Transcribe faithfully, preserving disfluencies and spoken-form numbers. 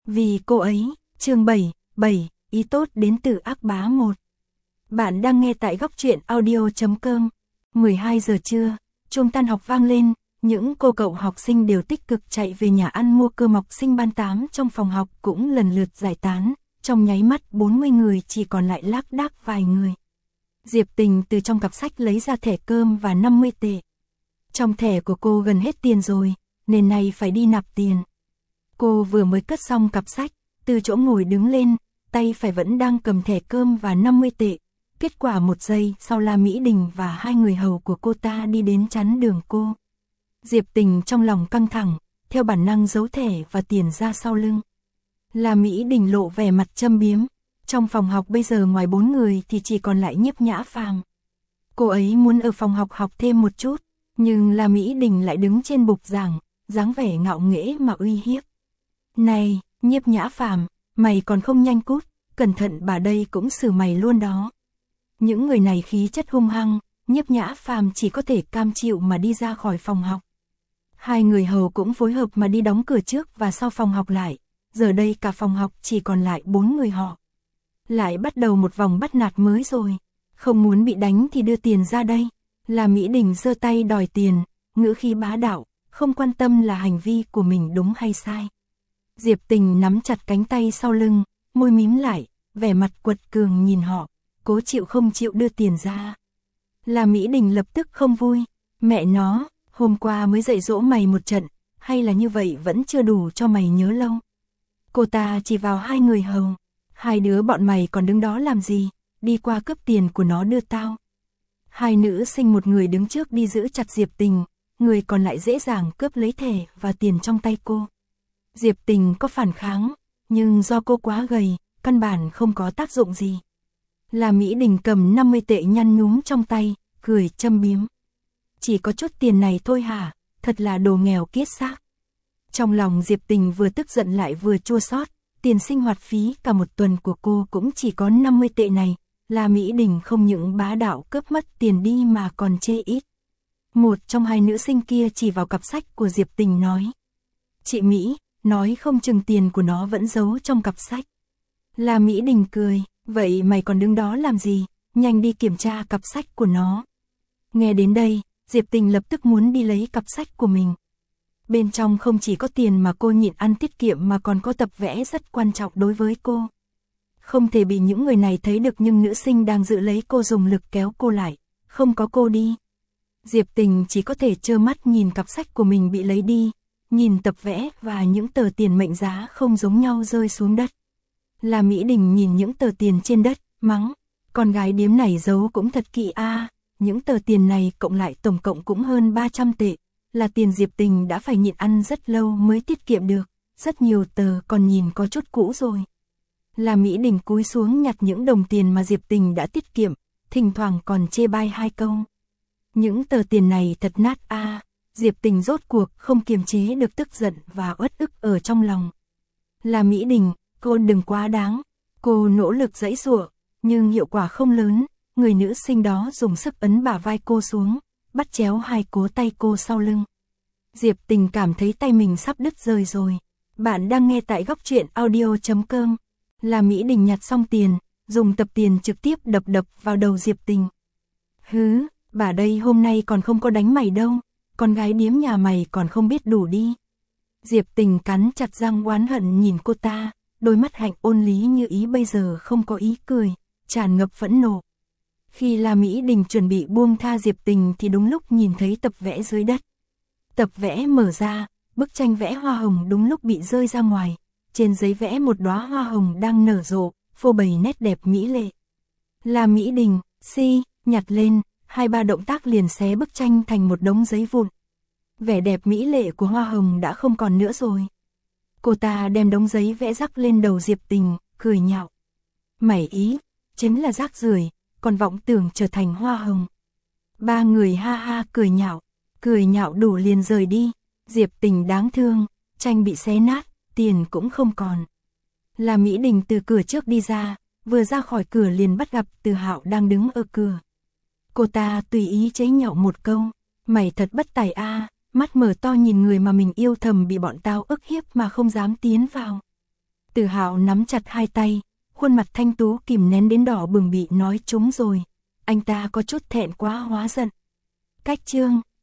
Vì cô ấy, chương bảy, bảy, ý tốt đến từ ác bá một. Bạn đang nghe tại góc truyện audio chấm com. mười hai giờ trưa, chuông tan học vang lên, những cô cậu học sinh đều tích cực chạy về nhà ăn mua cơm. Học sinh ban tám trong phòng học cũng lần lượt giải tán, trong nháy mắt bốn mươi người chỉ còn lại lác đác vài người. Diệp Tình từ trong cặp sách lấy ra thẻ cơm và năm mươi tệ. Trong thẻ của cô gần hết tiền rồi, nên nay phải đi nạp tiền. Cô vừa mới cất xong cặp sách, từ chỗ ngồi đứng lên, tay phải vẫn đang cầm thẻ cơm và năm mươi tệ. Kết quả một giây sau La Mỹ Đình và hai người hầu của cô ta đi đến chắn đường cô. Diệp Tình trong lòng căng thẳng, theo bản năng giấu thẻ và tiền ra sau lưng. La Mỹ Đình lộ vẻ mặt châm biếm. Trong phòng học bây giờ ngoài bốn người thì chỉ còn lại Nhiếp Nhã Phàm. Cô ấy muốn ở phòng học học thêm một chút, nhưng La Mỹ Đình lại đứng trên bục giảng, dáng vẻ ngạo nghễ mà uy hiếp. Này, Nhiếp Nhã Phàm, mày còn không nhanh cút, cẩn thận bà đây cũng xử mày luôn đó. Những người này khí chất hung hăng, Nhiếp Nhã Phàm chỉ có thể cam chịu mà đi ra khỏi phòng học. Hai người hầu cũng phối hợp mà đi đóng cửa trước và sau phòng học lại, giờ đây cả phòng học chỉ còn lại bốn người họ. Lại bắt đầu một vòng bắt nạt mới rồi, không muốn bị đánh thì đưa tiền ra đây. La Mỹ Đình giơ tay đòi tiền, ngữ khí bá đạo, không quan tâm là hành vi của mình đúng hay sai. Diệp Tình nắm chặt cánh tay sau lưng, môi mím lại, vẻ mặt quật cường nhìn họ, cố chịu không chịu đưa tiền ra. La Mỹ Đình lập tức không vui, mẹ nó, hôm qua mới dạy dỗ mày một trận, hay là như vậy vẫn chưa đủ cho mày nhớ lâu. Cô ta chỉ vào hai người hầu, hai đứa bọn mày còn đứng đó làm gì, đi qua cướp tiền của nó đưa tao. Hai nữ sinh một người đứng trước đi giữ chặt Diệp Tình, người còn lại dễ dàng cướp lấy thẻ và tiền trong tay cô. Diệp Tình có phản kháng, nhưng do cô quá gầy, căn bản không có tác dụng gì. La Mỹ Đình cầm năm mươi tệ nhăn nhúm trong tay, cười châm biếm. Chỉ có chút tiền này thôi hả, thật là đồ nghèo kiết xác. Trong lòng Diệp Tình vừa tức giận lại vừa chua xót, tiền sinh hoạt phí cả một tuần của cô cũng chỉ có năm mươi tệ này. La Mỹ Đình không những bá đạo cướp mất tiền đi mà còn chê ít. Một trong hai nữ sinh kia chỉ vào cặp sách của Diệp Tình nói. Chị Mỹ, nói không chừng tiền của nó vẫn giấu trong cặp sách. La Mỹ Đình cười, vậy mày còn đứng đó làm gì, nhanh đi kiểm tra cặp sách của nó. Nghe đến đây, Diệp Tình lập tức muốn đi lấy cặp sách của mình. Bên trong không chỉ có tiền mà cô nhịn ăn tiết kiệm mà còn có tập vẽ rất quan trọng đối với cô. Không thể bị những người này thấy được, nhưng nữ sinh đang giữ lấy cô dùng lực kéo cô lại, không có cô đi. Diệp Tình chỉ có thể trơ mắt nhìn cặp sách của mình bị lấy đi, nhìn tập vẽ và những tờ tiền mệnh giá không giống nhau rơi xuống đất. La Mỹ Đình nhìn những tờ tiền trên đất, mắng, con gái điếm này giấu cũng thật kỹ a, à, những tờ tiền này cộng lại tổng cộng cũng hơn ba trăm tệ, là tiền Diệp Tình đã phải nhịn ăn rất lâu mới tiết kiệm được, rất nhiều tờ còn nhìn có chút cũ rồi. La Mỹ Đình cúi xuống nhặt những đồng tiền mà Diệp Tình đã tiết kiệm, thỉnh thoảng còn chê bai hai câu. Những tờ tiền này thật nát a, à, Diệp Tình rốt cuộc không kiềm chế được tức giận và uất ức ở trong lòng. La Mỹ Đình, cô đừng quá đáng. Cô nỗ lực giãy giụa, nhưng hiệu quả không lớn, người nữ sinh đó dùng sức ấn bả vai cô xuống, bắt chéo hai cố tay cô sau lưng. Diệp Tình cảm thấy tay mình sắp đứt rời rồi. Bạn đang nghe tại góc truyện audio chấm com. La Mỹ Đình nhặt xong tiền, dùng tập tiền trực tiếp đập đập vào đầu Diệp Tình. Hứ, bà đây hôm nay còn không có đánh mày đâu, con gái điếm nhà mày còn không biết đủ đi. Diệp Tình cắn chặt răng oán hận nhìn cô ta, đôi mắt hạnh ôn lý như ý bây giờ không có ý cười, tràn ngập phẫn nộ. Khi La Mỹ Đình chuẩn bị buông tha Diệp Tình thì đúng lúc nhìn thấy tập vẽ dưới đất. Tập vẽ mở ra, bức tranh vẽ hoa hồng đúng lúc bị rơi ra ngoài. Trên giấy vẽ một đóa hoa hồng đang nở rộ, phô bày nét đẹp mỹ lệ. La Mỹ Đình, si, nhặt lên, hai ba động tác liền xé bức tranh thành một đống giấy vụn. Vẻ đẹp mỹ lệ của hoa hồng đã không còn nữa rồi. Cô ta đem đống giấy vẽ rắc lên đầu Diệp Tình, cười nhạo. Mày ý, chính là rác rưởi, còn vọng tưởng trở thành hoa hồng. Ba người ha ha cười nhạo, cười nhạo đủ liền rời đi. Diệp Tình đáng thương, tranh bị xé nát, tiền cũng không còn. La Mỹ Đình từ cửa trước đi ra, vừa ra khỏi cửa liền bắt gặp Từ Hạo đang đứng ở cửa. Cô ta tùy ý chế nhạo một câu, mày thật bất tài a, à, mắt mở to nhìn người mà mình yêu thầm bị bọn tao ức hiếp mà không dám tiến vào. Từ Hạo nắm chặt hai tay, khuôn mặt thanh tú kìm nén đến đỏ bừng bị nói trúng rồi. Anh ta có chút thẹn quá hóa giận. Cách chương